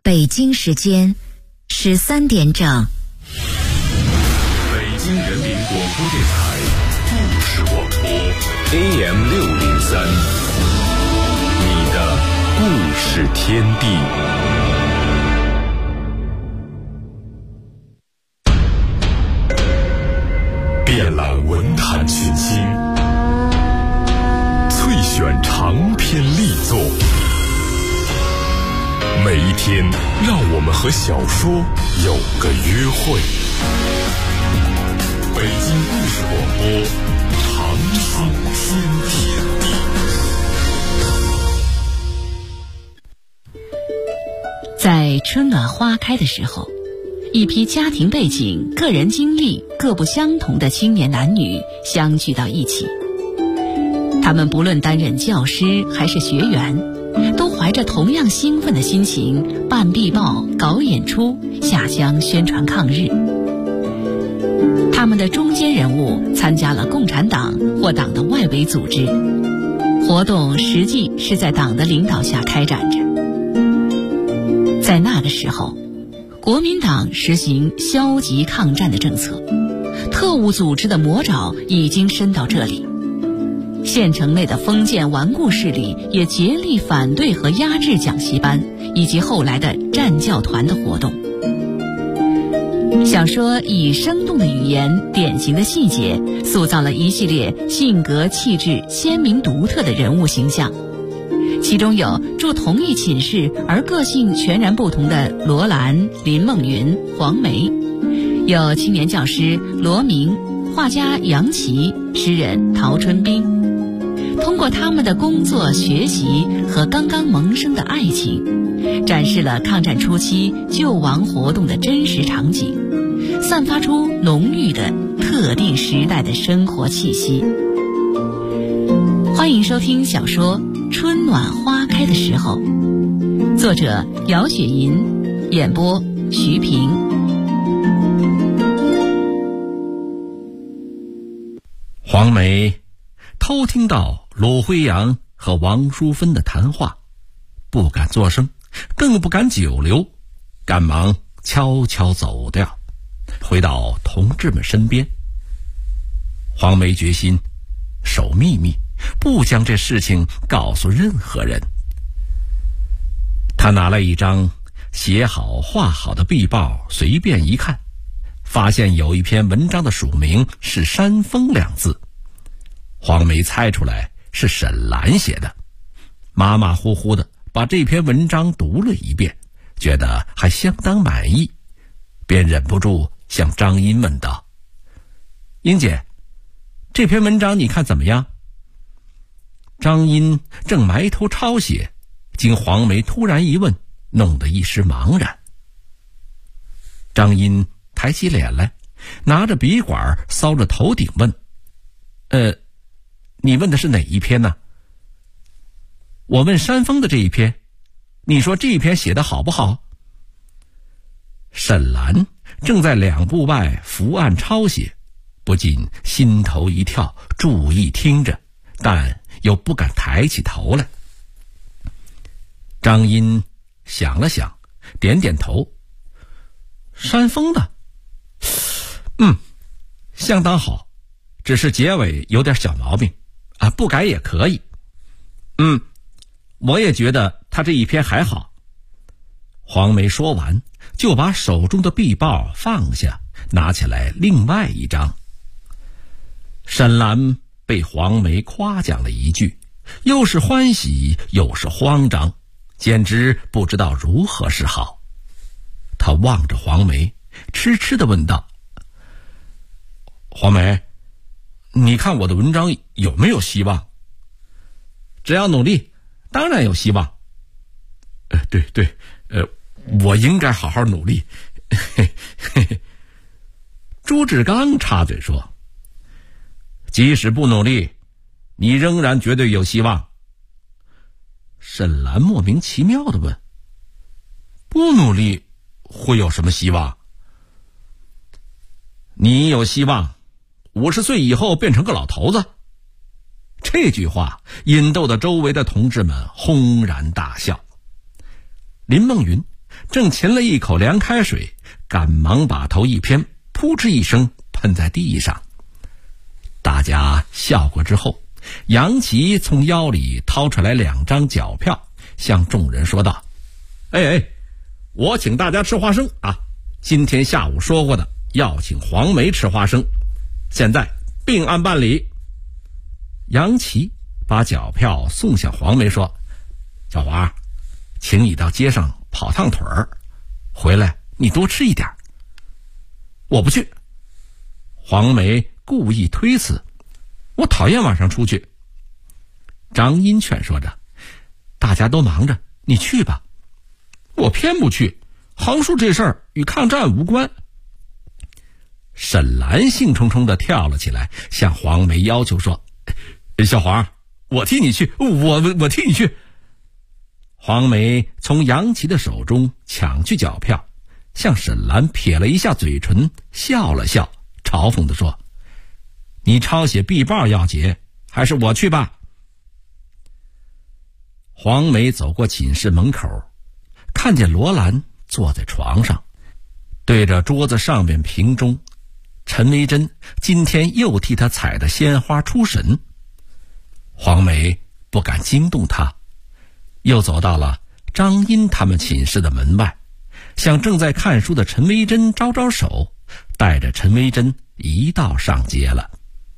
北京时间13点整。 北京人民广播电台故事广播 AM603，你的故事天地。遍览文坛群星，萃选长篇力作。每一天，让我们和小说有个约会。北京故事广播，长书天地。 在春暖花开的时候，一批家庭背景、个人经历各不相同的青年男女相聚到一起。他们不论担任教师还是学员，都怀着同样兴奋的心情办壁报、搞演出、下乡宣传抗日。他们的中坚人物参加了共产党或党的外围组织，活动实际是在党的领导下开展着。在那个时候，国民党实行消极抗战的政策，特务组织的魔爪已经伸到这里。县城内的封建顽固势力也竭力反对和压制讲习班以及后来的战教团的活动。小说以生动的语言、典型的细节，塑造了一系列性格气质鲜明独特的人物形象。其中有住同一寝室而个性全然不同的罗兰、林梦云、黄梅，有青年教师罗明、画家杨琦、诗人陶春冰。通过他们的工作、学习和刚刚萌生的爱情，展示了抗战初期救亡活动的真实场景，散发出浓郁的特定时代的生活气息。欢迎收听小说《春暖花开的时候》，作者姚雪银，演播徐平。 黄梅偷听到鲁辉阳和王淑芬的谈话，不敢作声，更不敢久留，赶忙悄悄走掉，回到同志们身边。黄梅决心守秘密，不将这事情告诉任何人。他拿了一张写好画好的壁报，随便一看，发现有一篇文章的署名是山峰两字。黄梅猜出来是沈兰写的，马马虎虎的把这篇文章读了一遍，觉得还相当满意，便忍不住向张英问道：英姐，这篇文章你看怎么样？张英正埋头抄写，经黄梅突然一问，弄得一时茫然。张英抬起脸来，拿着笔管搔着头顶问：你问的是哪一篇呢？我问山峰的这一篇，你说这一篇写得好不好？沈兰正在两步外伏案抄写，不禁心头一跳，注意听着，但又不敢抬起头来。张英想了想，点点头：山峰的，相当好，只是结尾有点小毛病啊，不改也可以。我也觉得他这一篇还好。黄梅说完，就把手中的壁报放下，拿起来另外一张。沈兰被黄梅夸奖了一句，又是欢喜又是慌张，简直不知道如何是好。他望着黄梅，痴痴地问道：黄梅，你看我的文章有没有希望？只要努力，当然有希望。对，我应该好好努力。朱志刚插嘴说：即使不努力，你仍然绝对有希望。沈兰莫名其妙地问：不努力会有什么希望？你有希望50岁以后变成个老头子。这句话引逗的周围的同志们轰然大笑。林梦云正噙了一口凉开水，赶忙把头一偏，扑哧一声喷在地上。大家笑过之后，杨琦从腰里掏出来2张脚票，向众人说道：我请大家吃花生啊！今天下午说过的，要请黄梅吃花生，现在并案办理。杨琦把脚票送向黄梅，说：小华，请你到街上跑趟腿儿，回来你多吃一点。我不去。黄梅故意推辞：我讨厌晚上出去。张英劝说着：大家都忙着，你去吧。我偏不去，横竖这事儿与抗战无关。沈兰兴冲冲地跳了起来，向黄梅要求说：小黄，我替你去，我替你去。黄梅从杨琦的手中抢去脚票，向沈兰撇了一下嘴唇，笑了笑，嘲讽地说：你抄写壁报要结，还是我去吧。黄梅走过寝室门口，看见罗兰坐在床上，对着桌子上面瓶中，陈维珍今天又替他采的鲜花出神。黄梅不敢惊动他，又走到了张英他们寝室的门外，向正在看书的陈维珍招招手，带着陈维珍一道上街了。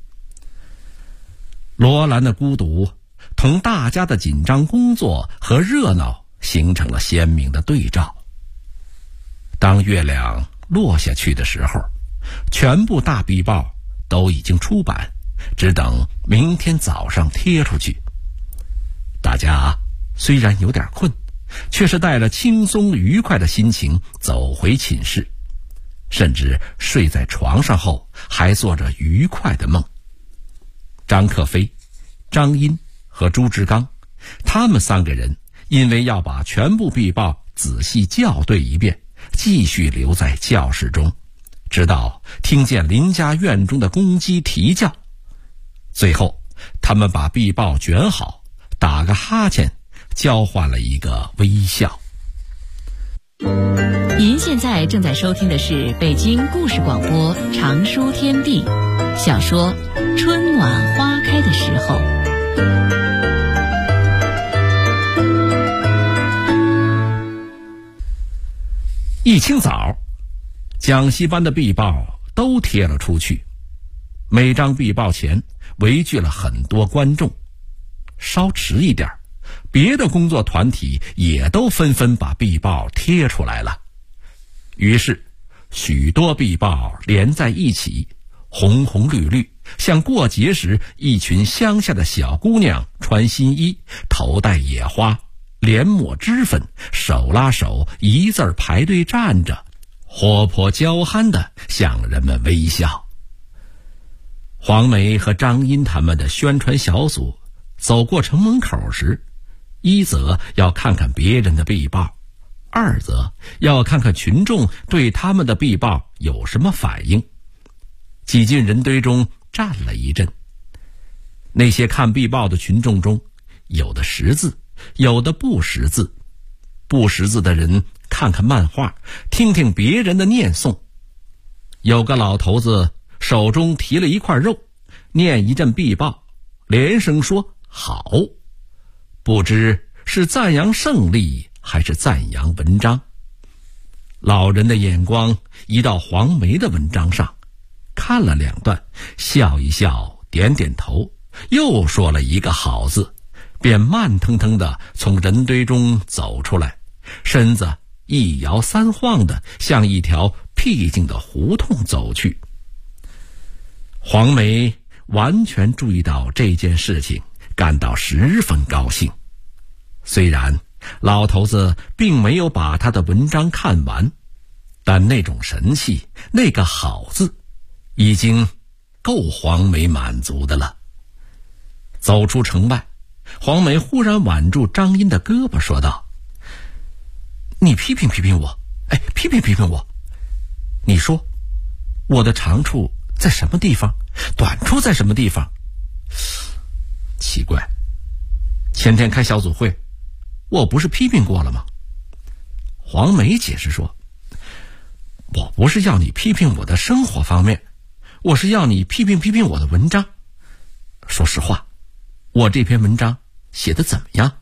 罗兰的孤独同大家的紧张工作和热闹形成了鲜明的对照。当月亮落下去的时候，全部大壁报都已经出版，只等明天早上贴出去。大家虽然有点困，却是带着轻松愉快的心情走回寝室，甚至睡在床上后还做着愉快的梦。张克飞、张英和朱志刚，他们3个人因为要把全部壁报仔细校对一遍，继续留在教室中，直到听见邻家院中的公鸡啼叫。最后他们把壁报卷好，打个哈欠，交换了一个微笑。 您现在正在收听的是北京故事广播长书天地小说《春暖花开的时候》。 一清早，讲习班的壁报都贴了出去，每张壁报前围聚了很多观众。稍迟一点，别的工作团体也都纷纷把壁报贴出来了。于是许多壁报连在一起，红红绿绿，像过节时一群乡下的小姑娘穿新衣，头戴野花，脸抹脂粉，手拉手一字排队站着，活泼娇憨地向人们微笑。黄梅和张英他们的宣传小组走过城门口时，一则要看看别人的壁报，二则要看看群众对他们的壁报有什么反应。挤进人堆中站了一阵，那些看壁报的群众中，有的识字，有的不识字。不识字的人看看漫画，听听别人的念诵。有个老头子手中提了一块肉，念一阵壁报，连声说好，不知是赞扬胜利还是赞扬文章。老人的眼光移到黄梅的文章上，看了2段，笑一笑，点点头，又说了一个好字，便慢腾腾地从人堆中走出来，身子一摇3晃地向一条僻静的胡同走去。黄梅完全注意到这件事情，感到十分高兴。虽然老头子并没有把他的文章看完，但那种神气，那个好字，已经够黄梅满足的了。走出城外，黄梅忽然挽住张英的胳膊说道：你批评批评我，批评批评我，你说我的长处在什么地方，短处在什么地方？奇怪，前天开小组会，我不是批评过了吗？ 黄梅解释说，我不是要你批评我的生活方面，我是要你批评我的文章。说实话，我这篇文章写得怎么样？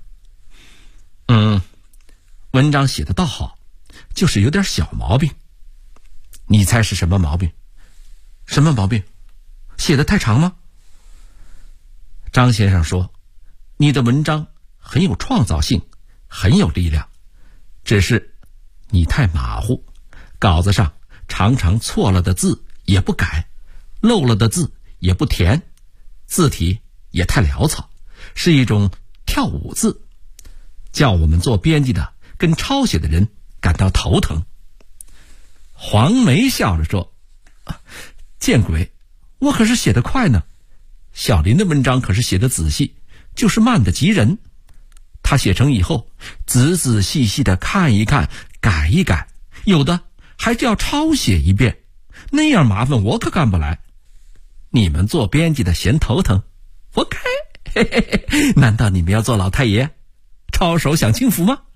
文章写得倒好，就是有点小毛病。你猜是什么毛病？什么毛病？写得太长吗？张先生说，你的文章很有创造性，很有力量，只是你太马虎，稿子上常常错了的字也不改，漏了的字也不填，字体也太潦草，是一种跳舞字，叫我们做编辑的跟抄写的人感到头疼。黄梅笑着说，见鬼，我可是写得快呢，小林的文章可是写得仔细，就是慢得急人。他写成以后，仔仔细细的看一看，改一改，有的还是要抄写一遍，那样麻烦我可干不来。你们做编辑的嫌头疼，活该。难道你们要做老太爷，抄手享清福吗？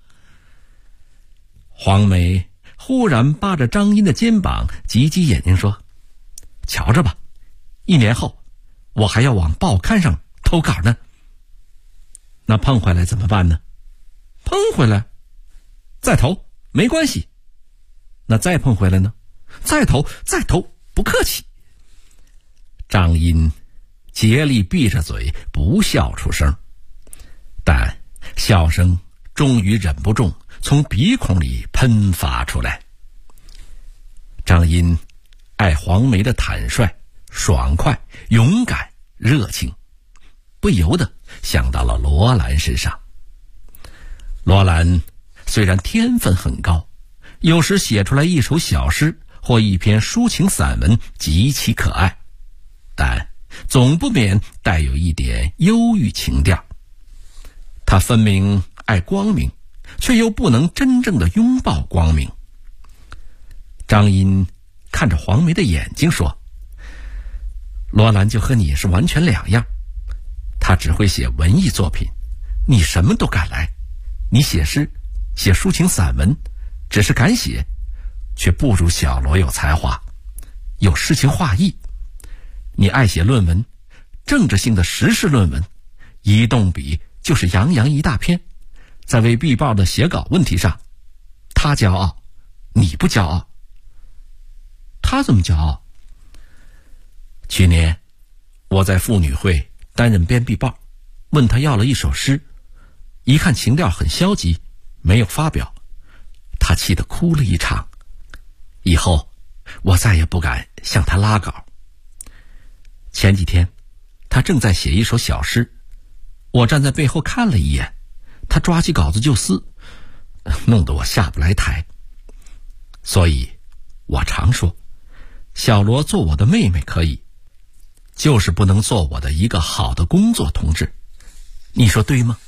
黄梅忽然扒着张英的肩膀，挤挤眼睛说，瞧着吧，1年后我还要往报刊上投稿呢。那碰回来怎么办呢？碰回来再投没关系。那再碰回来呢？再投不客气。张英竭力闭着嘴不笑出声，但笑声终于忍不住从鼻孔里喷发出来。张英爱黄梅的坦率、爽快、勇敢、热情，不由得想到了罗兰身上。罗兰虽然天分很高，有时写出来一首小诗或一篇抒情散文极其可爱，但总不免带有一点忧郁情调。他分明爱光明，却又不能真正的拥抱光明。张英看着黄梅的眼睛说，罗兰就和你是完全两样，他只会写文艺作品，你什么都敢来。你写诗，写抒情散文，只是敢写，却不如小罗有才华，有诗情画意。你爱写论文，政治性的时事论文，一动笔就是洋洋一大篇，在为必报的写稿问题上，他骄傲，你不骄傲。他怎么骄傲？去年我在妇女会担任编必报，问他要了一首诗，一看情调很消极，没有发表，他气得哭了一场。以后我再也不敢向他拉稿。前几天他正在写一首小诗，我站在背后看了一眼，他抓起稿子就撕，弄得我下不来台。所以我常说，小罗做我的妹妹可以，就是不能做我的一个好的工作同志。你说对吗？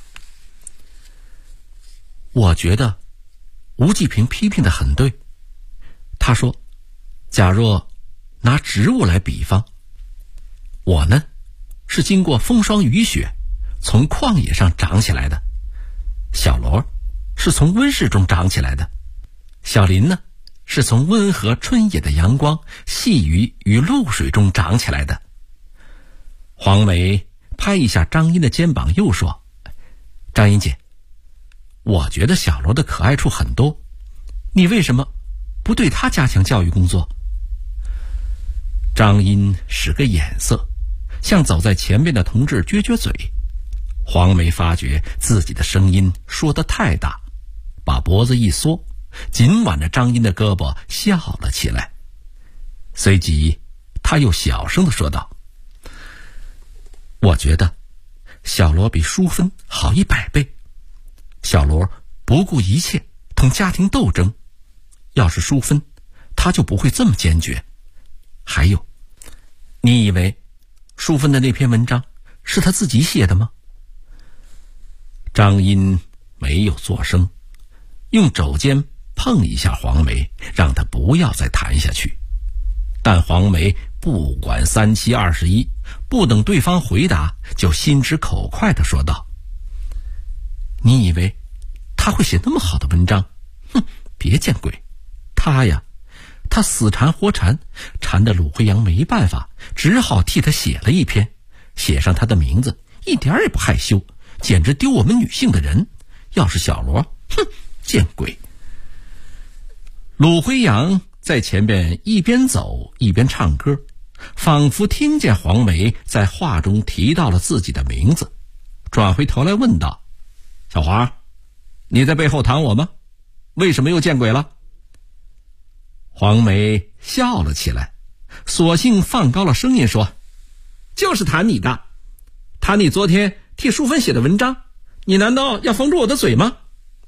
我觉得吴继平批评得很对。他说，假若拿植物来比方，我呢是经过风霜雨雪从旷野上长起来的，小罗是从温室中长起来的，小林呢是从温和春野的阳光、细雨与露水中长起来的。黄梅拍一下张英的肩膀，又说，张英姐，我觉得小罗的可爱处很多，你为什么不对他加强教育工作？张英使个眼色，向走在前面的同志撅撅嘴。黄梅发觉自己的声音说得太大，把脖子一缩，紧挽着张英的胳膊笑了起来。随即他又小声地说道，我觉得小罗比淑芬好100倍。小罗不顾一切同家庭斗争，要是淑芬，他就不会这么坚决。还有，你以为淑芬的那篇文章是他自己写的吗？张英没有作声，用肘尖碰一下黄梅，让他不要再谈下去。但黄梅不管3七21，不等对方回答，就心直口快地说道，你以为他会写那么好的文章？哼， 别见鬼，他死缠活缠，缠得鲁辉阳没办法，只好替他写了一篇，写上他的名字，一点也不害羞，简直丢我们女性的人。要是小罗，见鬼！鲁辉阳在前边一边走一边唱歌，仿佛听见黄梅在话中提到了自己的名字，转回头来问道：小黄，你在背后谈我吗？为什么又见鬼了？黄梅笑了起来，索性放高了声音说：就是谈你的，谈你昨天替淑芬写的文章，你难道要封住我的嘴吗？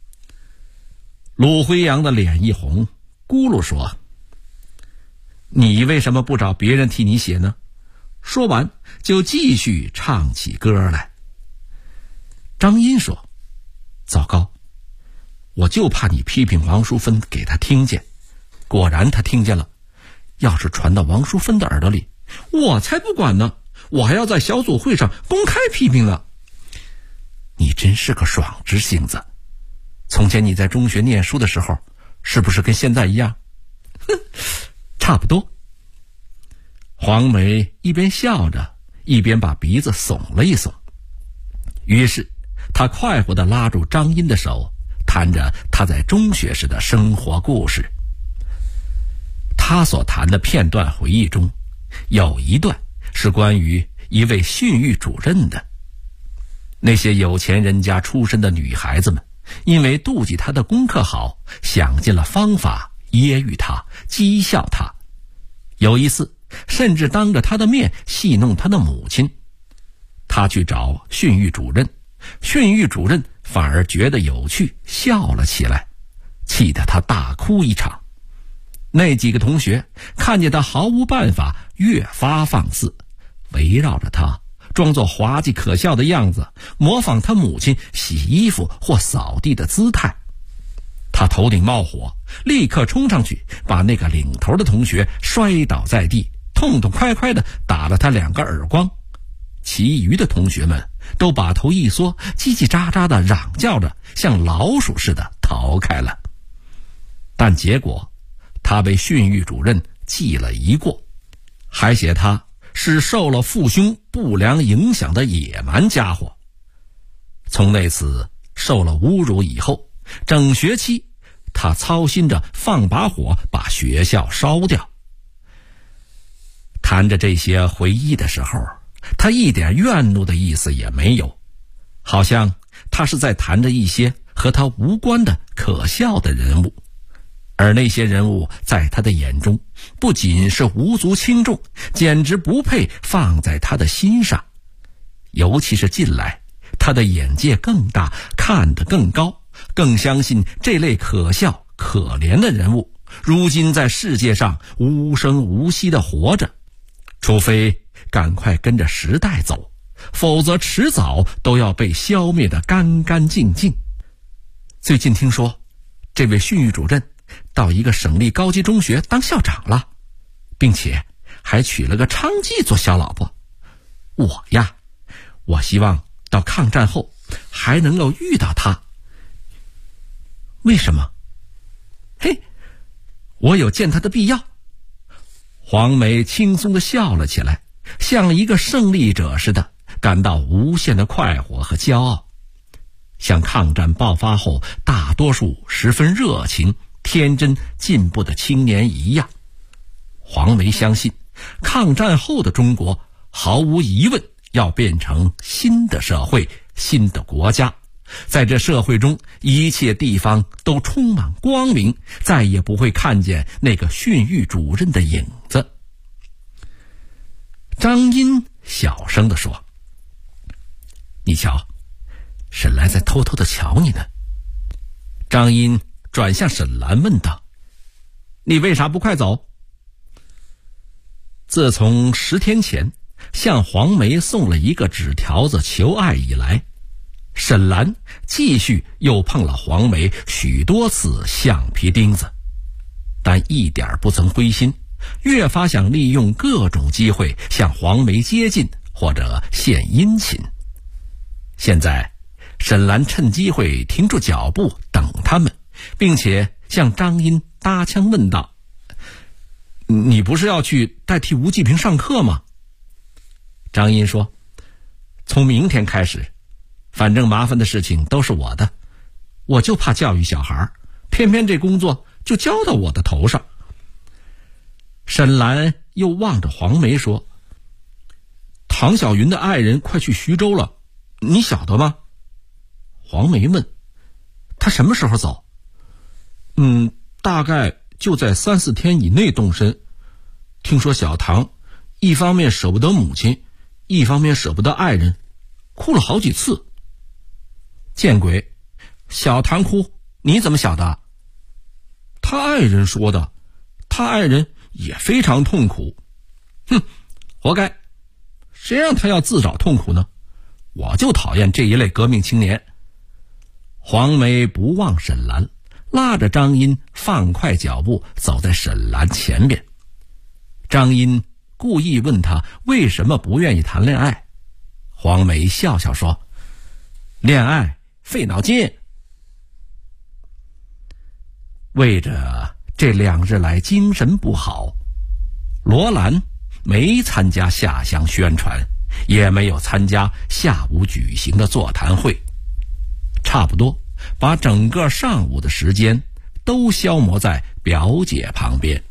鲁辉阳的脸一红，咕噜说：你为什么不找别人替你写呢？说完就继续唱起歌来。张茵说：糟糕，我就怕你批评王淑芬给他听见。果然他听见了，要是传到王淑芬的耳朵里，我才不管呢，我还要在小组会上公开批评呢。你真是个爽直性子，从前你在中学念书的时候，是不是跟现在一样？差不多。黄梅一边笑着，一边把鼻子耸了一耸。于是他快活地拉住张茵的手，谈着他在中学时的生活故事。他所谈的片段回忆中，有一段是关于一位训育主任的。那些有钱人家出身的女孩子们，因为妒忌他的功课好，想尽了方法揶揄他，讥笑他。有一次甚至当着他的面戏弄他的母亲。他去找训育主任，训育主任反而觉得有趣，笑了起来，气得他大哭一场。那几个同学看见他毫无办法，越发放肆，围绕着他，装作滑稽可笑的样子，模仿他母亲洗衣服或扫地的姿态。他头顶冒火，立刻冲上去，把那个领头的同学摔倒在地，痛痛快快地打了他2个耳光。其余的同学们都把头一缩，叽叽喳喳地嚷叫着，像老鼠似的逃开了。但结果他被训育主任记了一过，还写他是受了父兄不良影响的野蛮家伙。从那次受了侮辱以后，整学期他操心着放把火把学校烧掉。谈着这些回忆的时候，他一点怨怒的意思也没有，好像他是在谈着一些和他无关的可笑的人物。而那些人物在他的眼中不仅是无足轻重，简直不配放在他的心上。尤其是近来，他的眼界更大，看得更高，更相信这类可笑可怜的人物如今在世界上无声无息地活着，除非赶快跟着时代走，否则迟早都要被消灭得干干净净。最近听说这位训育主任到一个省立高级中学当校长了，并且还娶了个娼妓做小老婆。我希望到抗战后还能够遇到他。为什么？我有见他的必要。黄梅轻松地笑了起来，像一个胜利者似的，感到无限的快活和骄傲，像抗战爆发后大多数十分热情天真进步的青年一样。黄梅相信抗战后的中国毫无疑问要变成新的社会，新的国家，在这社会中一切地方都充满光明，再也不会看见那个训育主任的影子。张茵小声地说：你瞧，沈兰在偷偷地瞧你呢。张茵转向沈兰问道：你为啥不快走？自从10天前向黄梅送了一个纸条子求爱以来，沈兰继续又碰了黄梅许多次橡皮钉子，但一点不曾灰心，越发想利用各种机会向黄梅接近或者献殷勤。现在沈兰趁机会停住脚步等他们， 并且向张英搭腔问道：“你不是要去代替吴继平上课吗？”张英说：“从明天开始，反正麻烦的事情都是我的，我就怕教育小孩，偏偏这工作就交到我的头上。”沈兰又望着黄梅说：“唐小云的爱人快去徐州了，你晓得吗？”黄梅问：“他什么时候走？”“大概就在3-4天以内动身。听说小唐一方面舍不得母亲，一方面舍不得爱人，哭了好几次。”“见鬼，小唐哭你怎么晓得？”“他爱人说的，他爱人也非常痛苦。”“哼，活该，谁让他要自找痛苦呢？我就讨厌这一类革命青年。”黄梅不忘沈兰，拉着张英放快脚步走在沈兰前边。张英故意问他为什么不愿意谈恋爱。黄梅笑笑说：“恋爱费脑筋。”为着这2日来精神不好，罗兰没参加下乡宣传，也没有参加下午举行的座谈会，差不多把整个上午的时间都消磨在表姐旁边。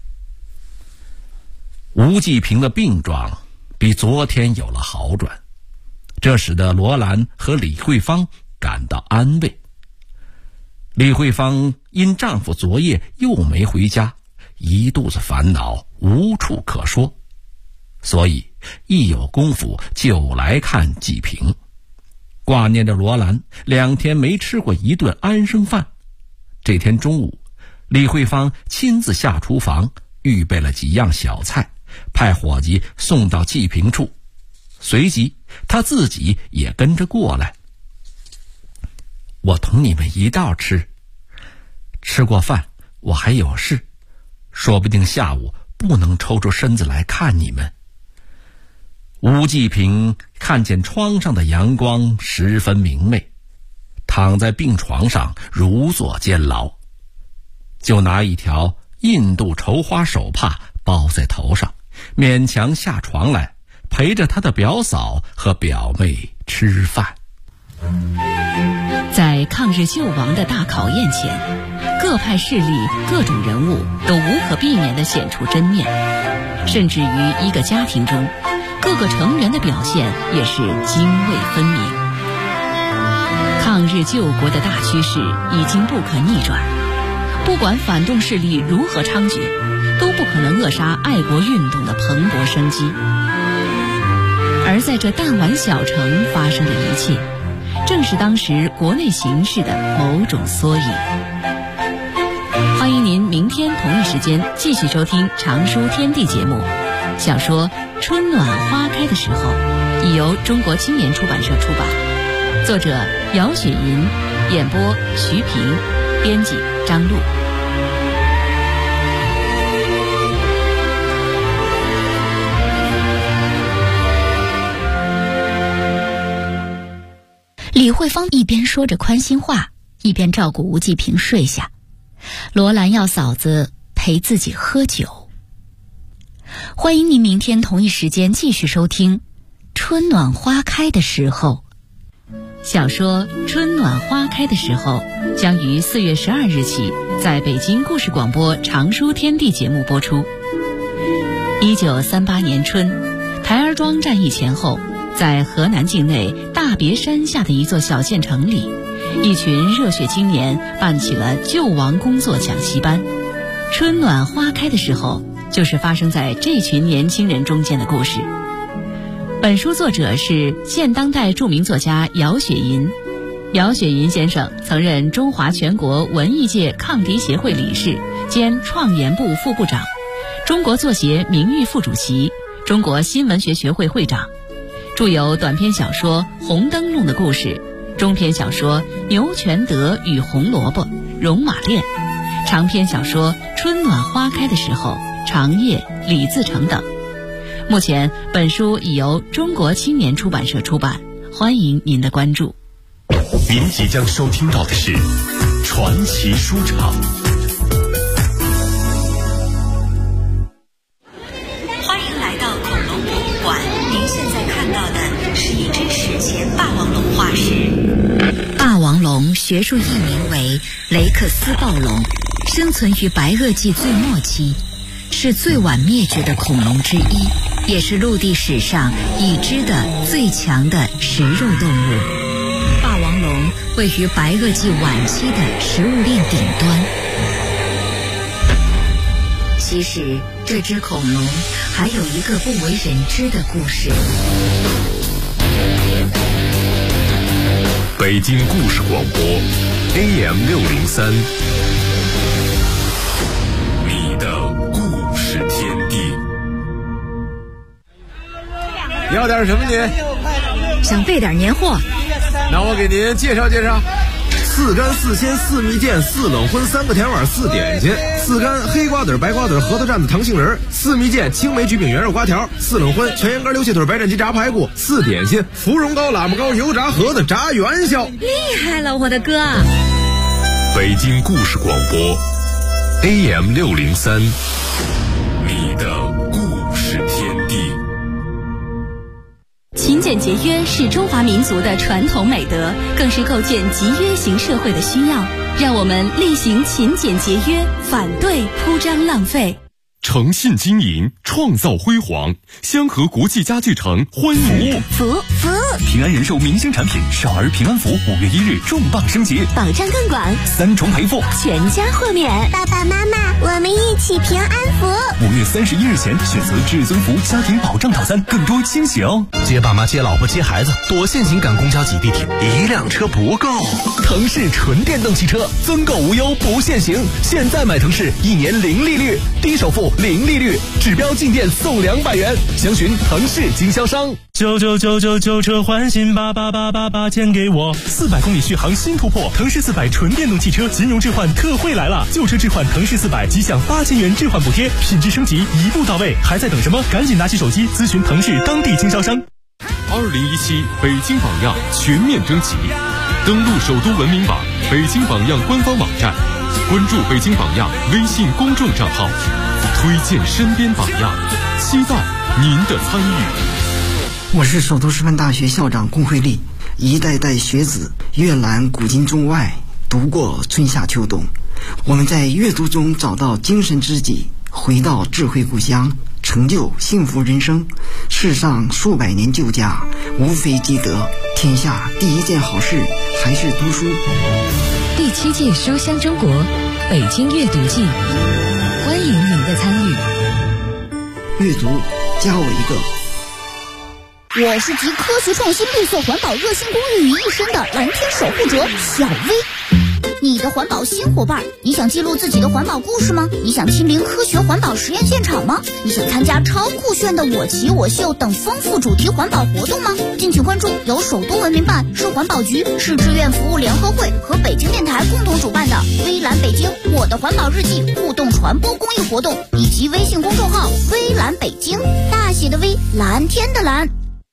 吴继平的病状比昨天有了好转，这使得罗兰和李慧芳感到安慰。李慧芳因丈夫昨夜又没回家，一肚子烦恼无处可说，所以一有功夫就来看继平。挂念着罗兰2天没吃过一顿安生饭，这天中午，李慧芳亲自下厨房预备了几样小菜，派伙计送到继平处，随即她自己也跟着过来。“我同你们一道吃，吃过饭我还有事，说不定下午不能抽出身子来看你们。”吴继平看见窗上的阳光十分明媚，躺在病床上如坐监牢，就拿一条印度绸花手帕包在头上，勉强下床来陪着他的表嫂和表妹吃饭。 在抗日救亡的大考验前，各派势力各种人物都无可避免地显出真面，甚至于一个家庭中各个成员的表现也是泾渭分明。抗日救国的大趋势已经不可逆转，不管反动势力如何猖獗，都不可能扼杀爱国运动的蓬勃生机。而在这弹丸小城发生的一切，正是当时国内形势的某种缩影。欢迎您明天同一时间继续收听《常书天地》节目。小说《春暖花开的时候》已由中国青年出版社出版，作者姚雪银，演播徐平，编辑张璐。 李慧芳一边说着宽心话，一边照顾吴继平睡下。罗兰要嫂子陪自己喝酒。欢迎您明天同一时间继续收听《春暖花开的时候》。 小说《春暖花开的时候》将于4月12日起在北京故事广播《常书天地》节目播出。1938年春，台儿庄战役前后，在河南境内大别山下的一座小县城里，一群热血青年办起了救亡工作讲习班。春暖花开的时候，就是发生在这群年轻人中间的故事。本书作者是现当代著名作家姚雪银。姚雪银先生曾任中华全国文艺界抗敌协会理事兼创研部副部长，中国作协名誉副主席，中国新文学学会会长，著有短篇小说《红灯笼的故事》，中篇小说《牛全德与红萝卜》《戎马恋》，长篇小说《春暖花开的时候》《长夜》《李自成》等。目前本书已由中国青年出版社出版，欢迎您的关注。 您即将收听到的是传奇书场。 欢迎来到恐龙博物馆，您现在看到的是一只史前霸王龙化石。霸王龙学术译名为雷克斯暴龙，生存于白垩纪最末期，是最晚灭绝的恐龙之一，也是陆地史上已知的最强的食肉动物。霸王龙位于白垩纪晚期的食物链顶端。其实这只恐龙还有一个不为人知的故事。 北京故事广播 AM603， 你的故事天地。 要点什么您？ 想备点年货， 那我给您介绍介绍。4干4鲜4蜜饯4冷荤3个甜碗4点心，4干黑瓜子白瓜子核桃蘸子糖杏仁，4蜜饯青梅焗饼圆肉瓜条，4冷荤全羊肝溜蟹腿白斩鸡炸排骨，4点心芙蓉糕喇嘛糕油炸盒子炸元宵。 厉害了我的哥！ 北京故事广播 AM603， 你的故事天地。 勤俭节约是中华民族的传统美德，更是构建集约型社会的需要。让我们厉行勤俭节约，反对铺张浪费。 诚信经营，创造辉煌。香河国际家具城欢迎你。 福平安人寿明星产品少儿平安福5月1日重磅升级， 保障更广 ，3重赔付， 全家豁免。 爸爸妈妈，我们一起平安福。 5月31日前选择至尊福家庭保障套餐，更多惊喜哦！ 接爸妈、接老婆、接孩子，多限行赶公交挤地铁，一辆车不够。腾势纯电动汽车增购无忧不限行，现在买腾势1年0利率，低首付0利率，指标进店送200元，详询腾势经销商。 99999车换新88888钱给我，400公里续航新突破，腾势400纯电动汽车金融置换特惠来了，旧车置换腾势400即享8000元置换补贴，品质升级一步到位，还在等什么？赶紧拿起手机咨询腾势当地经销商。 2017北京榜样全面征集，登录首都文明网、北京榜样官方网站，关注北京榜样微信公众账号，推荐身边榜样，期待您的参与。 我是首都师范大学校长龚慧丽，一代代学子阅览古今中外，读过春夏秋冬，我们在阅读中找到精神知己，回到智慧故乡，成就幸福人生。世上数百年旧家，无非积德，天下第一件好事还是读书。 第7届书香中国北京阅读季，欢迎您的参与。 阅读加我一个。 我是集科学创新、绿色环保、热心公益于一身的蓝天守护者小薇。你的环保新伙伴，你想记录自己的环保故事吗？你想亲临科学环保实验现场吗？你想参加超酷炫的我骑我秀等丰富主题环保活动吗？敬请关注由首都文明办、市环保局、市志愿服务联合会和北京电台共同主办的微蓝北京我的环保日记互动传播公益活动，以及微信公众号微蓝北京，大写的微，蓝天的蓝。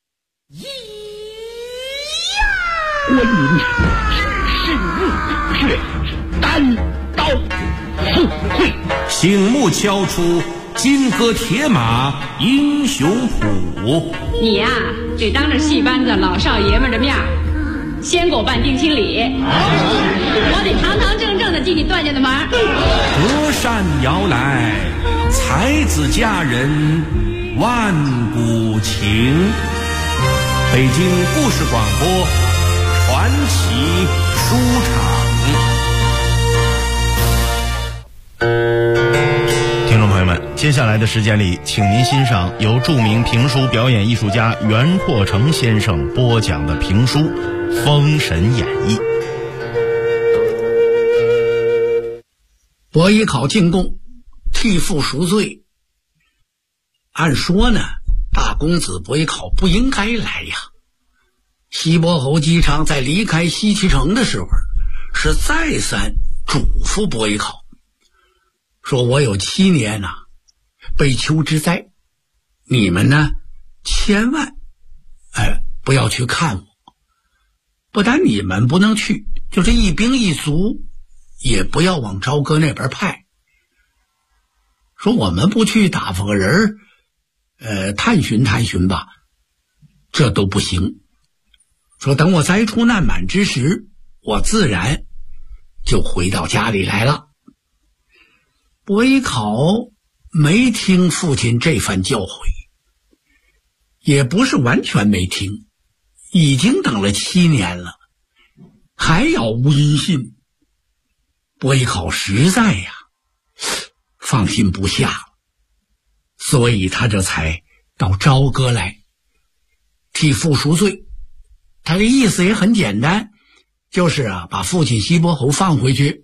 观音是日月单刀赴会， 醒目敲出金戈铁马英雄谱。 你呀，得当着戏班子老少爷们的面先给我办定亲礼，我得堂堂正正的进你段家的门。 隔山遥来，才子佳人万古情。北京故事广播传奇书场。 听众朋友们，接下来的时间里，请您欣赏由著名评书表演艺术家袁阔成先生播讲的评书《封神演义》。 伯邑考进宫，替父赎罪。按说呢，大公子伯邑考不应该来呀。西伯侯姬昌在离开西岐城的时候，是再三嘱咐伯邑考，说我有7年被丘之灾，你们呢千万不要去看我。不但你们不能去，就这一兵一卒也不要往朝歌那边派，说我们不去打发个人探寻探寻吧，这都不行。说等我灾出难满之时，我自然就回到家里来了。伯邑考没听父亲这番教诲，也不是完全没听，已经等了7年了，还杳无音信。伯邑考实在放心不下了，所以他这才到朝歌来替父赎罪。他的意思也很简单，就是把父亲西伯侯放回去，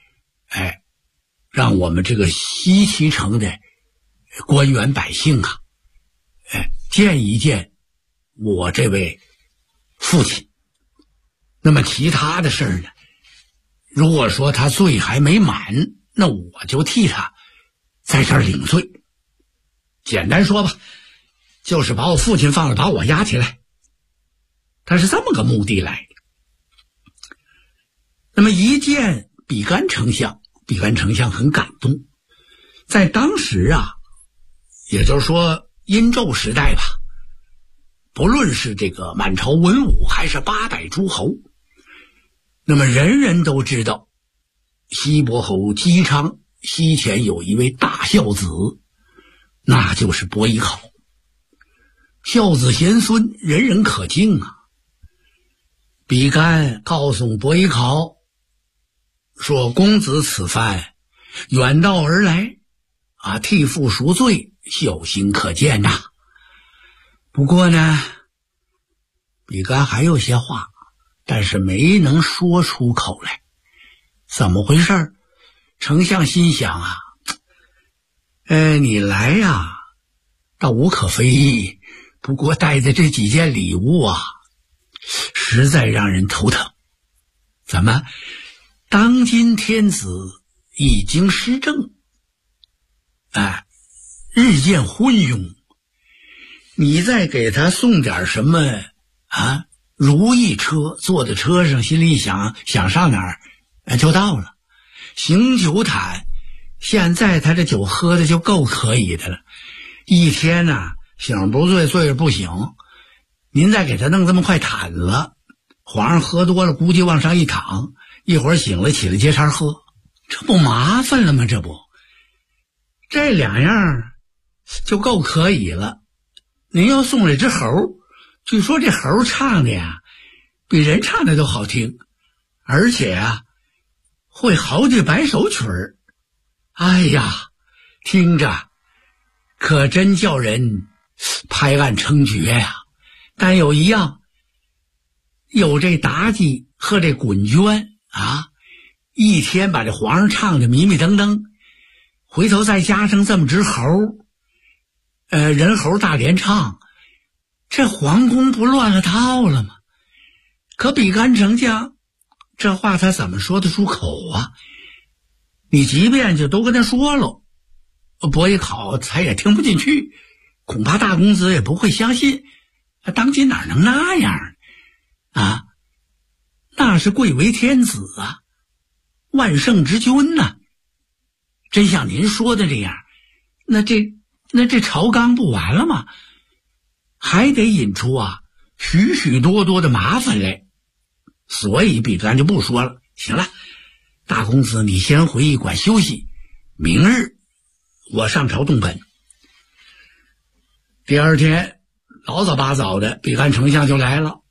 让我们这个西岐城的官员百姓见一见我这位父亲。那么其他的事儿呢，如果说他罪还没满，那我就替他在这儿领罪。简单说吧，就是把我父亲放了，把我押起来，他是这么个目的来的。那么一见比干丞相，比干丞相很感动。在当时也就是说殷纣时代吧，不论是这个满朝文武还是800诸侯，那么人人都知道西伯侯姬昌西前有一位大孝子，那就是伯邑考。孝子贤孙，人人可敬啊。比干告诉伯邑考说，公子此番远道而来替父赎罪，孝心可见呐。不过呢，比干还有些话，但是没能说出口来。怎么回事？丞相心想你来倒无可非议，不过带的这几件礼物实在让人头疼。怎么，当今天子已经失政，日渐昏庸，你再给他送点什么如意车，坐在车上心里想上哪儿就到了。行酒坛，现在他这酒喝的就够可以的了，一天醒不醉，醉不醒。您再给他弄这么块毯子，皇上喝多了估计往上一躺，一会儿醒了起来接茬喝，这不麻烦了吗？这不，这2样就够可以了。您又送了只猴，据说这猴唱的比人唱的都好听，而且会好几百首曲儿。哎呀，听着可真叫人拍案称绝呀。但有一样，有这妲己和这滚娟一天把这皇上唱的迷迷瞪瞪，回头再加上这么只猴，人猴大联唱，这皇宫不乱了套了吗？可比干丞相这话他怎么说得出口你即便就都跟他说了，伯邑考他也听不进去，恐怕大公子也不会相信。当今哪能那样那是贵为天子万圣之君真像您说的这样，那这朝纲不完了吗？还得引出许许多多的麻烦来。所以比干就不说了，行了，大公子你先回驿馆休息，明日我上朝动本。第二天老早八早的，比干丞相就来了。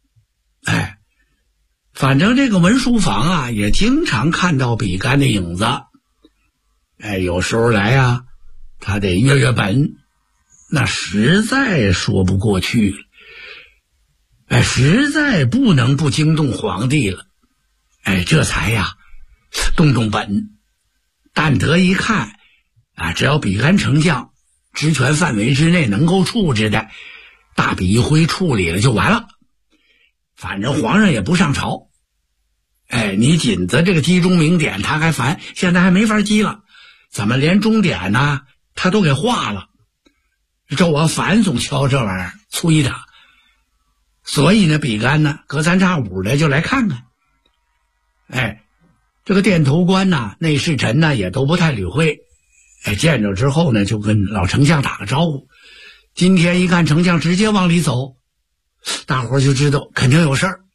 反正这个文书房也经常看到比干的影子。有时候来他得阅本，那实在说不过去了。实在不能不惊动皇帝了。这才动本。但得一看只要比干丞相职权范围之内能够处置的，大笔一挥处理了就完了。反正皇上也不上朝。你紧着这个击钟鸣点他还烦，现在还没法击了，怎么连钟点他都给化了？这我烦总敲这玩意儿催他。所以呢，比干隔三差五的就来看看。 这个殿头官呐、内侍臣呐也都不太理会。见着之后呢，就跟老丞相打个招呼。今天一看丞相直接往里走，大伙儿就知道肯定有事儿。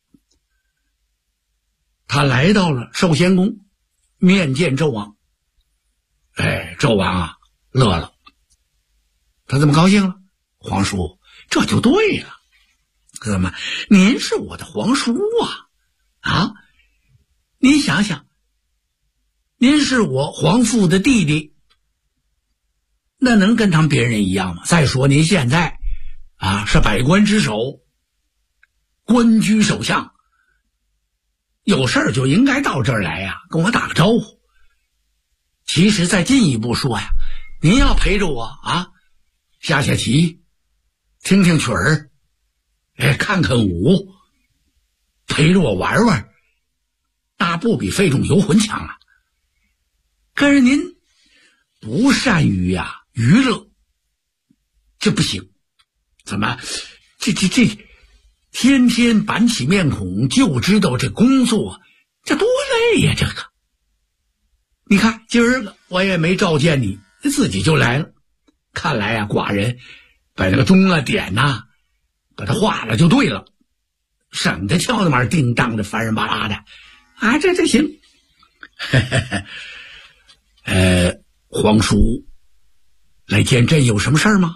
他来到了寿仙宫，面见纣王。纣王啊乐了，他怎么高兴了？皇叔，这就对了，哥们，您是我的皇叔啊！您想想，您是我皇父的弟弟，那能跟他们别人一样吗？再说您现在是百官之首，官居首相，有事儿就应该到这儿来呀，跟我打个招呼。其实再进一步说呀，您要陪着我下棋，听听曲儿，看看舞，陪着我玩玩，那不比费仲游魂强啊。可是您不善于娱乐，这不行。怎么这天天板起面孔就知道这工作，这多累呀！这个你看今儿个我也没召见你，自己就来了。看来寡人把这个钟点把它画了就对了，省得敲那玩意儿叮当的烦人巴拉的这行。皇叔来见朕有什么事儿吗？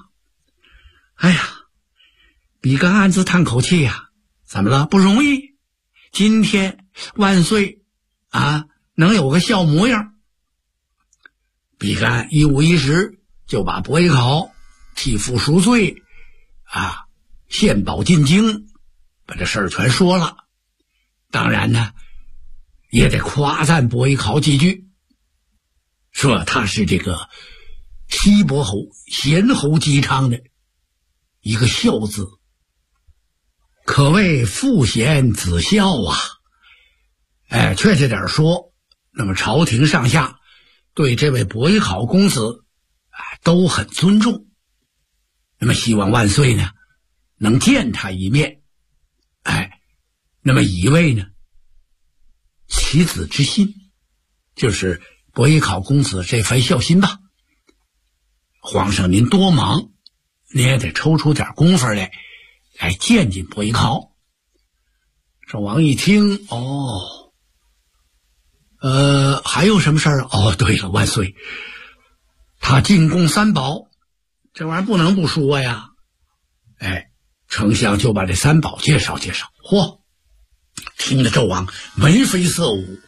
比干暗自叹口气怎么了？不容易，今天万岁能有个笑模样。比干一五一十就把伯邑考替父赎罪献宝进京，把这事儿全说了。当然呢，也得夸赞伯邑考几句，说他是这个西伯侯贤侯姬昌的一个孝子，可谓父贤子孝确切点说，那么朝廷上下对这位伯邑考公子都很尊重，那么希望万岁呢能见他一面，那么以慰呢其子之心，就是伯邑考公子这番孝心吧。皇上您多忙，您也得抽出点功夫来见见伯邑考。纣王一听还有什么事儿对了，万岁，他进贡三宝，这玩意儿不能不说呀。丞相就把这三宝介绍介绍。听得纣王眉飞色舞。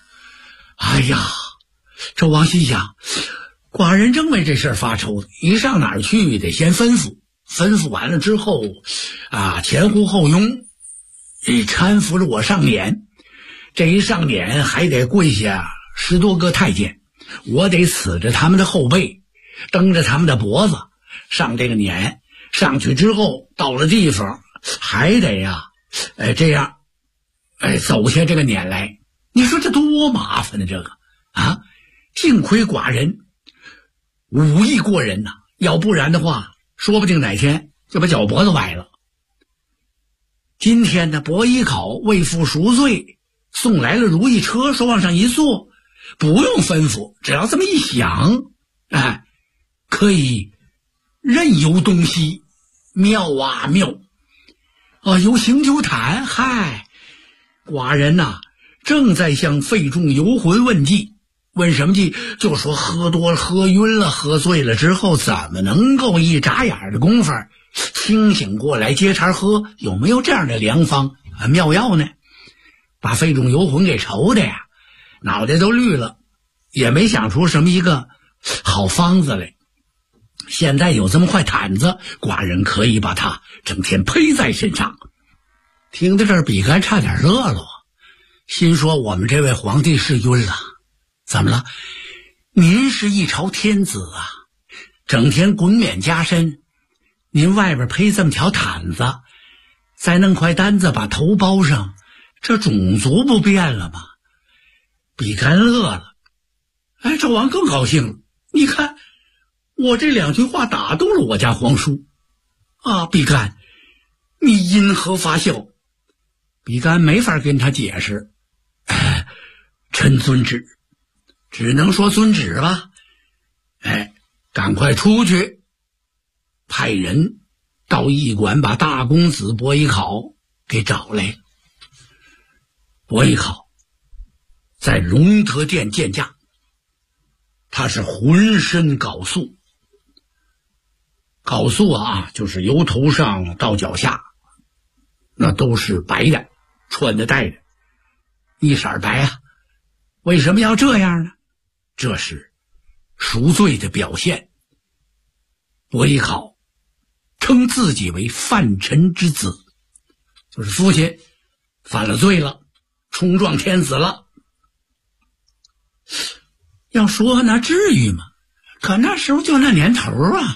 纣王心想，寡人正为这事儿发愁，一上哪儿去得先吩咐，吩咐完了之后前呼后拥，搀扶着我上辇，这一上辇还得跪下10多个太监，我得死着他们的后背，蹬着他们的脖子上这个辇，上去之后到了地方还得这样走下这个辇来。你说这多麻烦呢，这个幸亏寡人武艺过人要不然的话说不定哪天就把脚脖子崴了。今天的伯邑考为父赎罪，送来了如意车，说往上一坐，不用吩咐，只要这么一想可以任游东西，妙妙游行酒坛。寡人正在向费仲游魂问计。问什么计？就说喝多了喝晕了喝醉了之后，怎么能够一眨眼的功夫清醒过来接茬喝，有没有这样的良方妙药呢？把费仲游魂给愁的脑袋都绿了，也没想出什么一个好方子来。现在有这么块毯子，寡人可以把它整天披在身上。听到这儿，比干差点乐了，心说我们这位皇帝是晕了。怎么了？您是一朝天子整天滚冕加身，您外边披这么条毯子，再弄块单子把头包上，这种族不变了吗？比干乐了。纣王更高兴了，你看我这2句话打动了我家皇叔比干，你因何发笑？比干没法跟他解释， 臣遵旨，只能说遵旨吧。赶快出去，派人到驿馆把大公子伯邑考给找来。伯邑考在隆德殿见驾，他是浑身缟素，缟素就是由头上到脚下那都是白的，穿的戴的一色白啊。为什么要这样呢？这是赎罪的表现。伯邑考称自己为犯臣之子，就是父亲犯了罪了，冲撞天子了。要说那至于吗？可那时候就那年头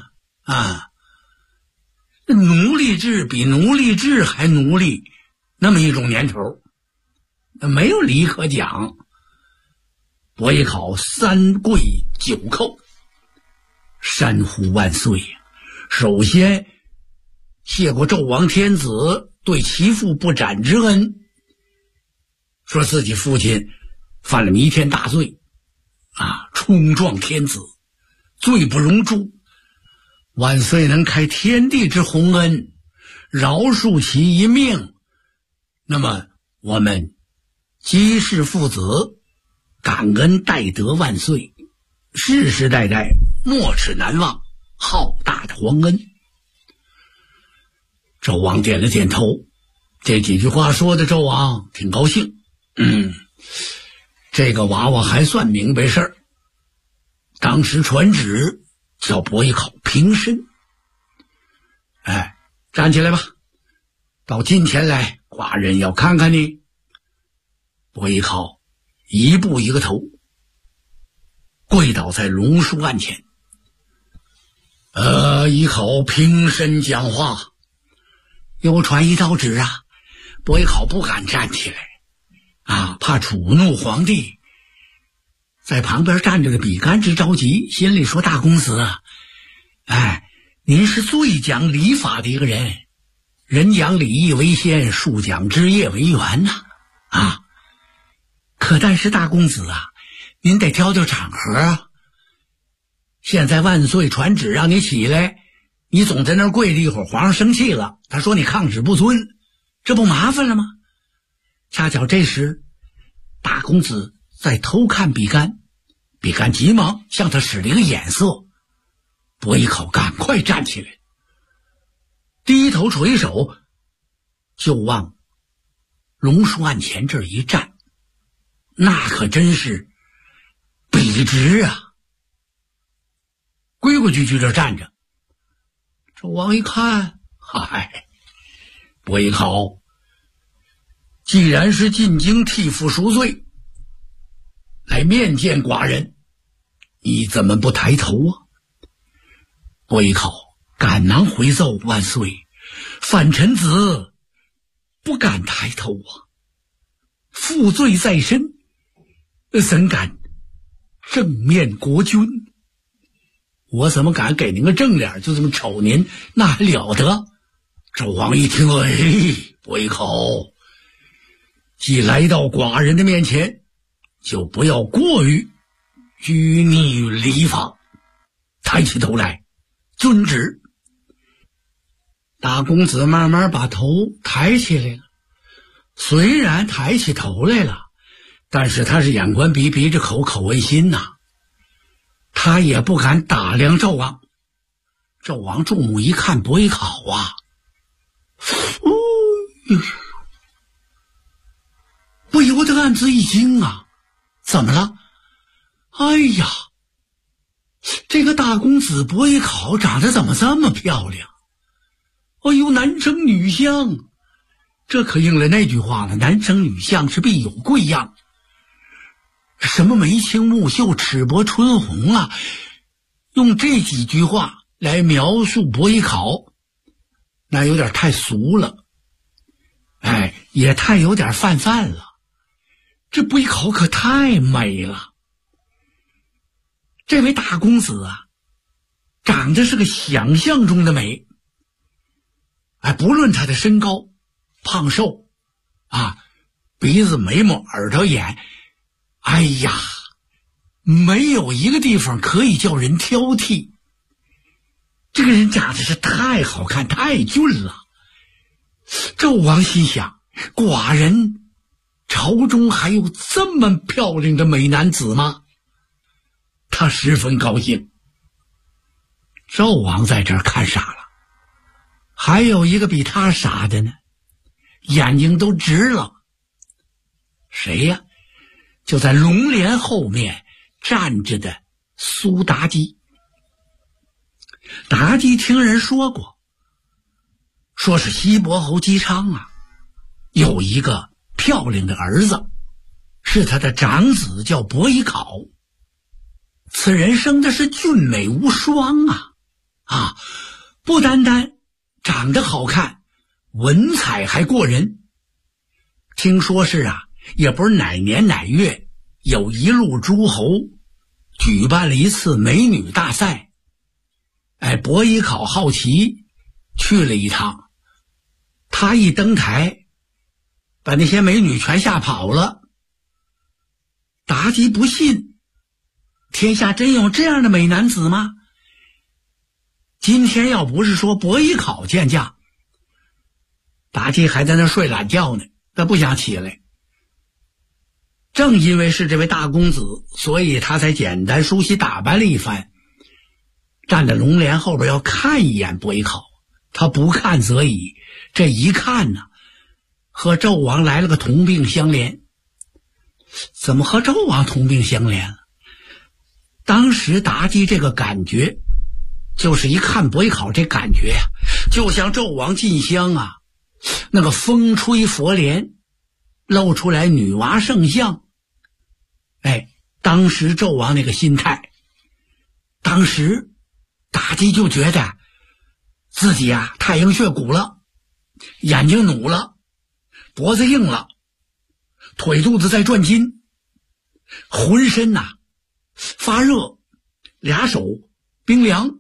奴隶制比奴隶制还奴隶，那么一种年头，没有理可讲。伯邑考3跪9叩，山呼万岁。首先谢过纣王天子对其父不斩之恩，说自己父亲犯了弥天大罪冲撞天子，罪不容诛。万岁能开天地之洪恩，饶恕其一命，那么我们姬氏父子感恩戴德万岁，世世代代没齿难忘浩大的皇恩。纣王点了点头，这几句话说的纣王挺高兴。这个娃娃还算明白事儿。当时传旨叫伯邑考平身。站起来吧，到近前来，寡人要看看你。伯邑考一步一个头，跪倒在龙书案前。邑考平身讲话。又传一道旨伯邑考不敢站起来怕触怒皇帝。在旁边站着的比干之着急，心里说：大公子您是最讲礼法的一个人，人讲礼义为先，树讲枝叶为源可但是大公子您得挑挑场合现在万岁传旨让你起来，你总在那儿跪着一会儿，皇上生气了，他说你抗旨不遵，这不麻烦了吗？恰巧这时大公子在偷看比干，比干急忙向他使了一个眼色。伯邑考赶快站起来，低头垂手，就往龙书案前这儿一站，那可真是笔直规规矩矩这站着。纣王一看，伯邑考既然是进京替父赎罪，来面见寡人，你怎么不抬头伯邑考赶忙回奏万岁，犯臣子不敢抬头负罪在身，怎敢正面国君？我怎么敢给您个正脸就这么瞅您，那还了得？纣王一听，伯邑考既来到寡人的面前，就不要过于拘泥于礼法，抬起头来，遵旨。大公子慢慢把头抬起来了，虽然抬起头来了，但是他是眼观鼻，鼻着口，口问心他也不敢打量纣王。纣王注目一看伯邑考不由得暗自一惊怎么了？这个大公子伯邑考长得怎么这么漂亮？男生女相，这可应了那句话了，男生女相是必有贵样。什么眉清目秀，齿薄春红用这几句话来描述伯邑考，那有点太俗了，也太有点泛了。这伯邑考可太美了。这位大公子长得是个想象中的美，不论他的身高胖瘦鼻子眉毛耳朵眼哎呀，没有一个地方可以叫人挑剔。这个人长得是太好看太俊了。纣王心想，寡人朝中还有这么漂亮的美男子吗？他十分高兴。纣王在这儿看傻了，还有一个比他傻的呢，眼睛都直了。谁呀？就在龙帘后面站着的苏妲己。妲己听人说过，说是西伯侯姬昌啊，有一个漂亮的儿子，是他的长子，叫伯邑考。此人生的是俊美无双啊，不单单长得好看，文采还过人。听说是也不是哪年哪月，有一路诸侯举办了一次美女大赛。伯邑考好奇去了一趟，他一登台，把那些美女全吓跑了。妲己不信，天下真有这样的美男子吗？今天要不是说伯邑考见驾，妲己还在那睡懒觉呢，他不想起来。正因为是这位大公子，所以他才简单梳洗打扮了一番，站在龙帘后边要看一眼伯邑考。他不看则已，这一看呢，和纣王来了个同病相怜。怎么和纣王同病相怜了？当时妲己这个感觉，就是一看伯邑考这感觉呀，就像纣王进香那个风吹佛帘，露出来女娃圣像。当时纣王那个心态，当时妲己就觉得自己太阳穴鼓了，眼睛努了，脖子硬了，腿肚子在转筋，浑身发热，俩手冰凉。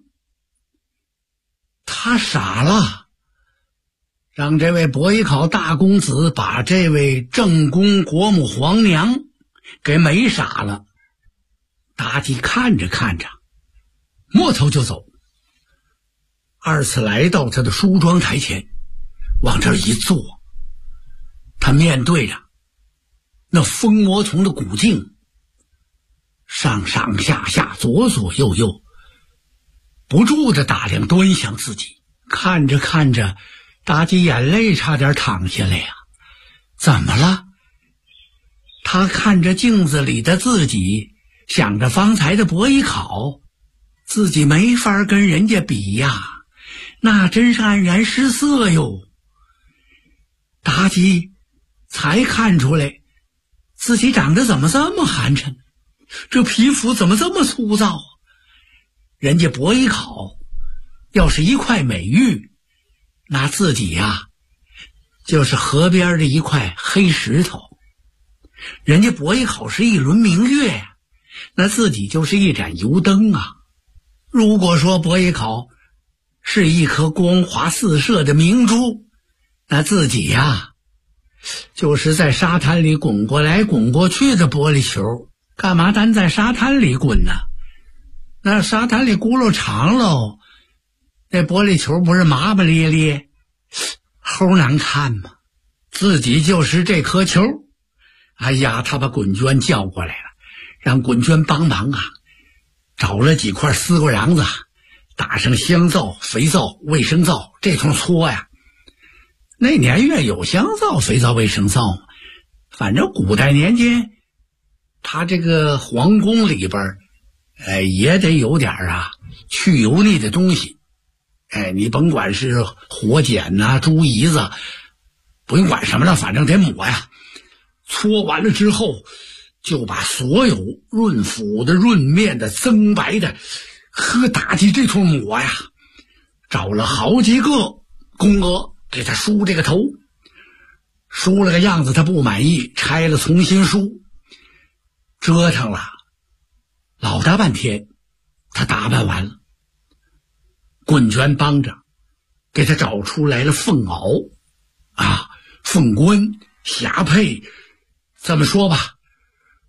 他傻了，让这位伯邑考大公子把这位正宫国母皇娘给美傻了。妲己看着看着，摸头就走。二次来到他的梳妆台前，往这儿一坐，他面对着那疯魔童的古镜，上上下下左左右右不住地打量端详自己。看着看着，妲己眼泪差点淌下来怎么了？他看着镜子里的自己，想着方才的伯邑考，自己没法跟人家比那真是黯然失色哟。妲己才看出来自己长得怎么这么寒碜，这皮肤怎么这么粗糙人家伯邑考要是一块美玉，那自己就是河边的一块黑石头。人家伯邑考是一轮明月那自己就是一盏油灯如果说伯邑考是一颗光华四射的明珠，那自己就是在沙滩里滚过来滚过去的玻璃球。干嘛单在沙滩里滚呢？那沙滩里轱辘长喽，那玻璃球不是麻麻咧咧，齁难看吗？自己就是这颗球。他把滚娟叫过来了，让滚娟帮忙找了几块丝瓜瓤子，打上香皂、肥皂、卫生皂，这通搓那年月有香皂、肥皂、卫生皂吗？反正古代年间，他这个皇宫里边也得有点去油腻的东西。你甭管是火碱猪胰子，不用管什么了，反正得抹搓完了之后，就把所有润肤的、润面的、增白的和妲己这通抹找了好几个宫娥给他梳这个头，梳了个样子他不满意，拆了重新梳，折腾了老大半天，他打扮完了。滚娟帮着给他找出来了凤袄凤冠霞帔，这么说吧，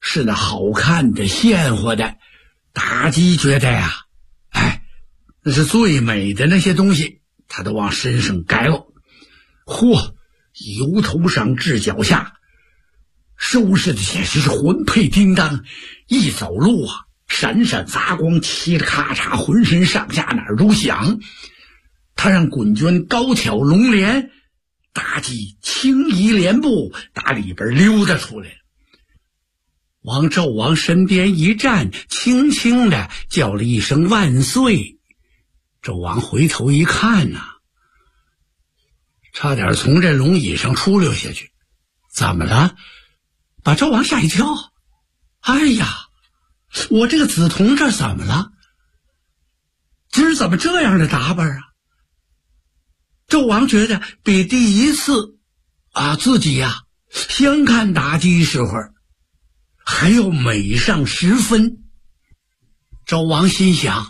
是那好看的鲜活的，妲己觉得呀，那是最美的那些东西，他都往身上盖了。嚯，由头上至脚下收拾的简直是魂配叮当，一走路啊闪闪发光，嘁哩咔嚓，浑身上下哪儿都响。他让滚娟高挑龙帘，妲己轻移莲步，打里边溜达出来了，往纣王身边一站，轻轻的叫了一声万岁。纣王回头一看呐，差点从这龙椅上出溜下去。怎么了？把纣王吓一跳。哎呀，我这个梓潼这怎么了？今儿怎么这样的打扮啊？纣王觉得比第一次自己相看妲己时候还要美上10分。纣王心想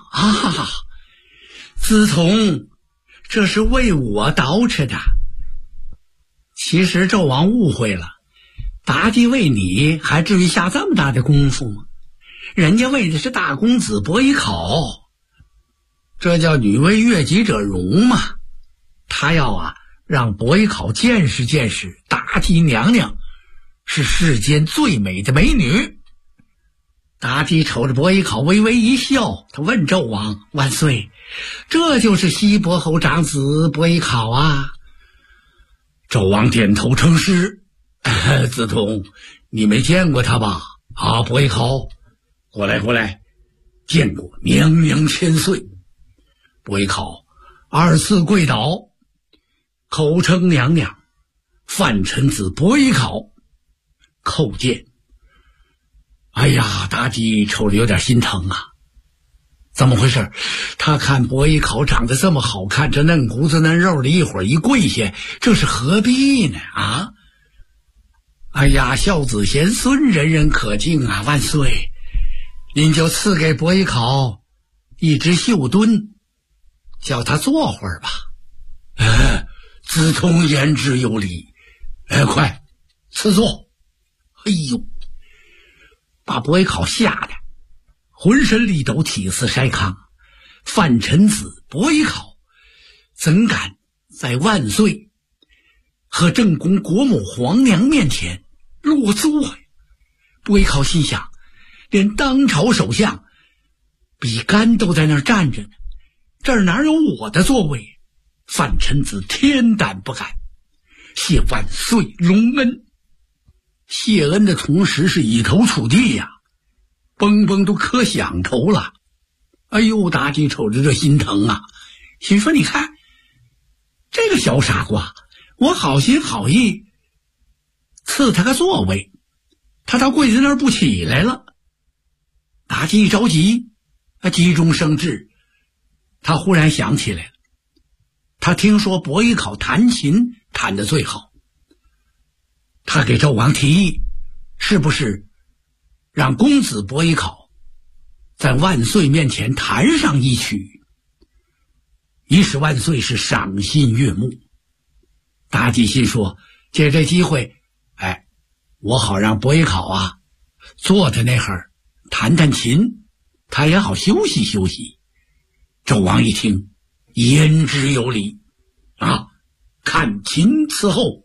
梓潼这是为我捯饬的。其实纣王误会了，妲己为你还至于下这么大的功夫吗？人家为的是大公子伯邑考，这叫女为悦己者容嘛。他要让伯邑考见识见识妲己娘娘是世间最美的美女。妲己瞅着伯邑考微微一笑，他问纣王：万岁，这就是西伯侯长子伯邑考啊？纣王点头称是。梓潼，你没见过他吧？伯邑考，过来，见过，娘娘千岁。伯邑考2次跪倒，口称娘娘，范臣子伯邑考，叩见。哎呀，妲己瞅着有点心疼啊。怎么回事？他看伯邑考长得这么好看，这嫩骨子嫩肉的，一会儿一跪下，这是何必呢？哎呀，孝子贤孙，人人可敬啊！万岁，您就赐给伯邑考一只绣墩，叫他坐会儿吧。梓潼言之有理，快赐座。哎呦，把伯邑考吓得浑身力抖，体似筛糠。范臣子伯邑考怎敢在万岁和正宫国母皇娘面前落座呀？伯邑考心想，连当朝首相比干都在那儿站着呢，这儿哪有我的座位？范臣子天胆不敢，谢万岁隆恩。谢恩的同时是以头触地呀，蹦蹦都磕响头了。哎呦，妲己瞅着这心疼啊，心说你看这个小傻瓜，我好心好意赐他个座位，他到柜子那儿不起来了。妲己一着急，急中生智，他忽然想起来了，他听说伯邑考弹琴弹得最好，他给纣王提议，是不是让公子伯邑考在万岁面前弹上一曲，以使万岁是赏心悦目。妲己心说，借这机会我好让伯邑考坐在那儿弹弹琴，他也好休息休息。纣王一听，言之有理看琴伺候。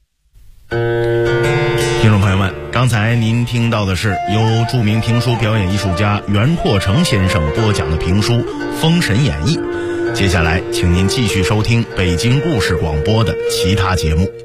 听众朋友们，刚才您听到的是由著名评书表演艺术家袁阔成先生播讲的评书《封神演义》。接下来请您继续收听北京故事广播的其他节目。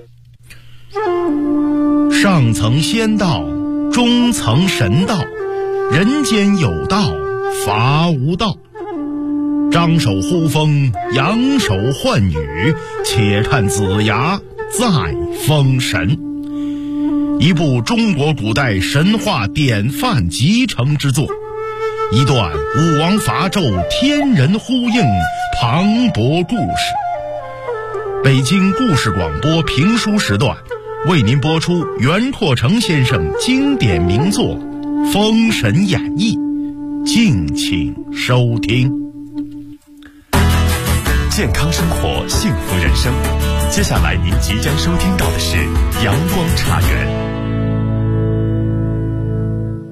上层仙道，中层神道，人间有道，伐无道。张手呼风，扬手唤雨，且看子牙再封神。一部中国古代神话典范集成之作，一段武王伐纣天人呼应磅礴故事。北京故事广播评书时段为您播出袁阔成先生经典名作《封神演义》，敬请收听。 健康生活，幸福人生。接下来您即将收听到的是阳光茶园。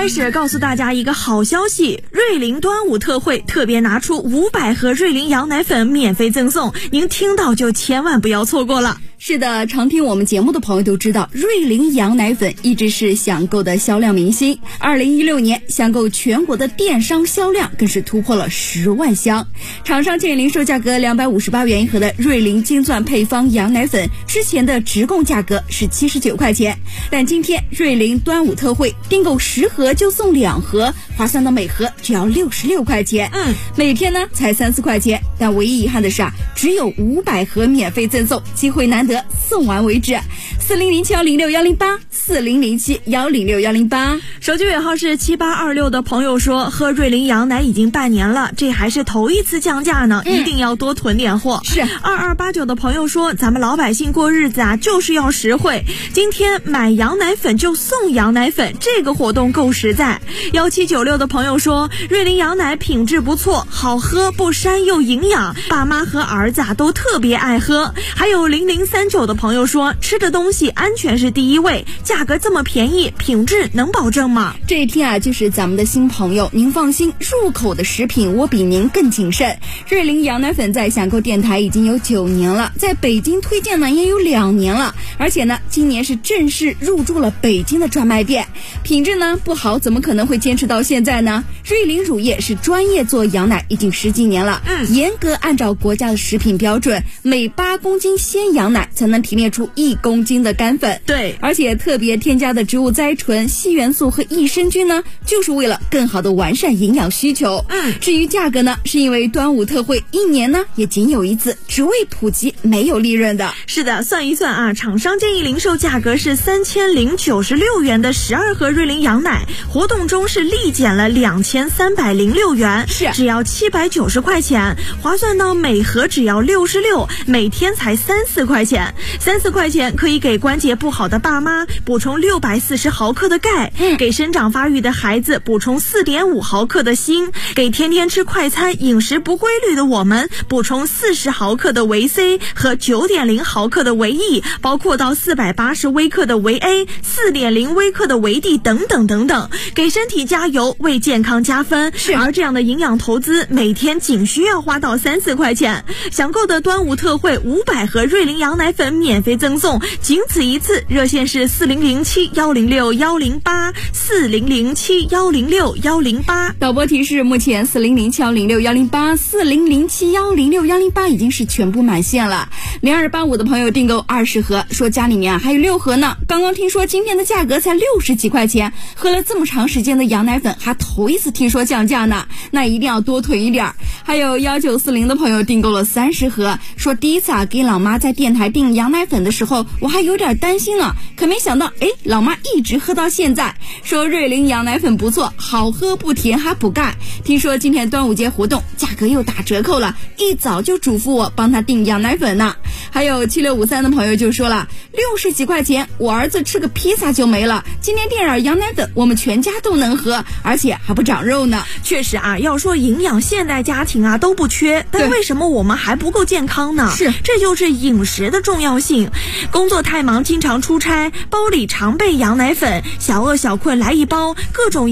开始告诉大家一个好消息，瑞麟端午特惠特别拿出500盒瑞麟羊奶粉免费赠送，您听到就千万不要错过了。 是的，常听我们节目的朋友都知道，瑞麟羊奶粉一直是享购的销量明星。2016年，享购全国的电商销量更是突破了10万箱。厂商建议零售价格258元一盒的瑞麟金钻配方羊奶粉，之前的直供价格是79块钱，但今天瑞麟端午特惠，订购10盒就送2盒，划算到每盒只要66块钱。每天呢才3-4块钱，但唯一遗憾的是只有500盒免费赠送，机会难得，送完为止。4007106108，4007106108。 手机尾号是7826的朋友说，喝瑞麟羊奶已经半年了，这还是头一次降价呢，一定要多囤点货。 是。 2289的朋友说，咱们老百姓过日子啊，就是要实惠。今天买羊奶粉就送羊奶粉，这个活动够实在。1796的朋友说，瑞麟羊奶品质不错，好喝不膻又营养，爸妈和儿子都特别爱喝。还有0039的朋友说，吃的东西安全是第一位，价格这么便宜，品质能保证吗？ 这一天啊，就是咱们的新朋友，您放心，入口的食品我比您更谨慎。瑞麟羊奶粉在享购电台已经有9年了，在北京推荐呢也有2年了，而且呢今年是正式入驻了北京的专卖店。品质呢不好，怎么可能会坚持到现在呢？瑞麟乳业是专业做羊奶已经10几年了，严格按照国家的食品标准，每8公斤鲜羊奶才能提炼出1公斤的干粉。 对， 而且特别添加的植物甾醇、硒元素和益生菌呢，就是为了更好的完善营养需求。至于价格呢，是因为端午特惠1年呢也仅有1次，只为普及，没有利润的。 是的，算一算啊，厂商建议零售价格是3096元的12盒瑞麟羊奶，活动中是立减了2306元， 是只要790块钱，划算到每盒只要66，每天才3-4块钱。3-4块钱可以给关节不好的爸妈补充640毫克的钙，给生长发育的孩子补充4.5毫克的锌，给天天吃快餐饮食不规律的我们补充40毫克的维 C 和9.0毫克的维 E， 包括到480微克的维 A、4.0微克的维 D 等等等等，给身体加油，为健康加分。而这样的营养投资每天仅需要花到3-4块钱。想购的端午特惠500盒瑞麟羊奶粉免费赠送，仅此一次，热线是4007106108，4007106108。 导播提示，目前4007106108、4007106108已经是全部满线了。0285的朋友订购20盒，说家里面还有6盒呢。刚刚听说今天的价格才60几块钱，喝了这么长时间的羊奶粉，还头一次听说降价呢，那一定要多囤一点。还有1940的朋友订购了30盒，说第一次给老妈在电台订羊奶粉的时候，我还有点担心了，可没想到老妈一直喝到现在。说瑞麟羊奶粉不错，好喝不甜还补钙。听说今天端午节活动价格又打折扣了，一早就嘱咐我帮他订羊奶粉呢。还有7653的朋友就说了，60几块钱我儿子吃个披萨就没了，今天订点羊奶粉我们全家都能喝，而且还不长肉呢。 确实啊，要说营养现代家庭啊都不缺，但为什么我们还不够健康呢？ 是， 这就是饮食的重要性。工作太忙经常出差，包里常备羊奶粉，小饿小困来一包，各种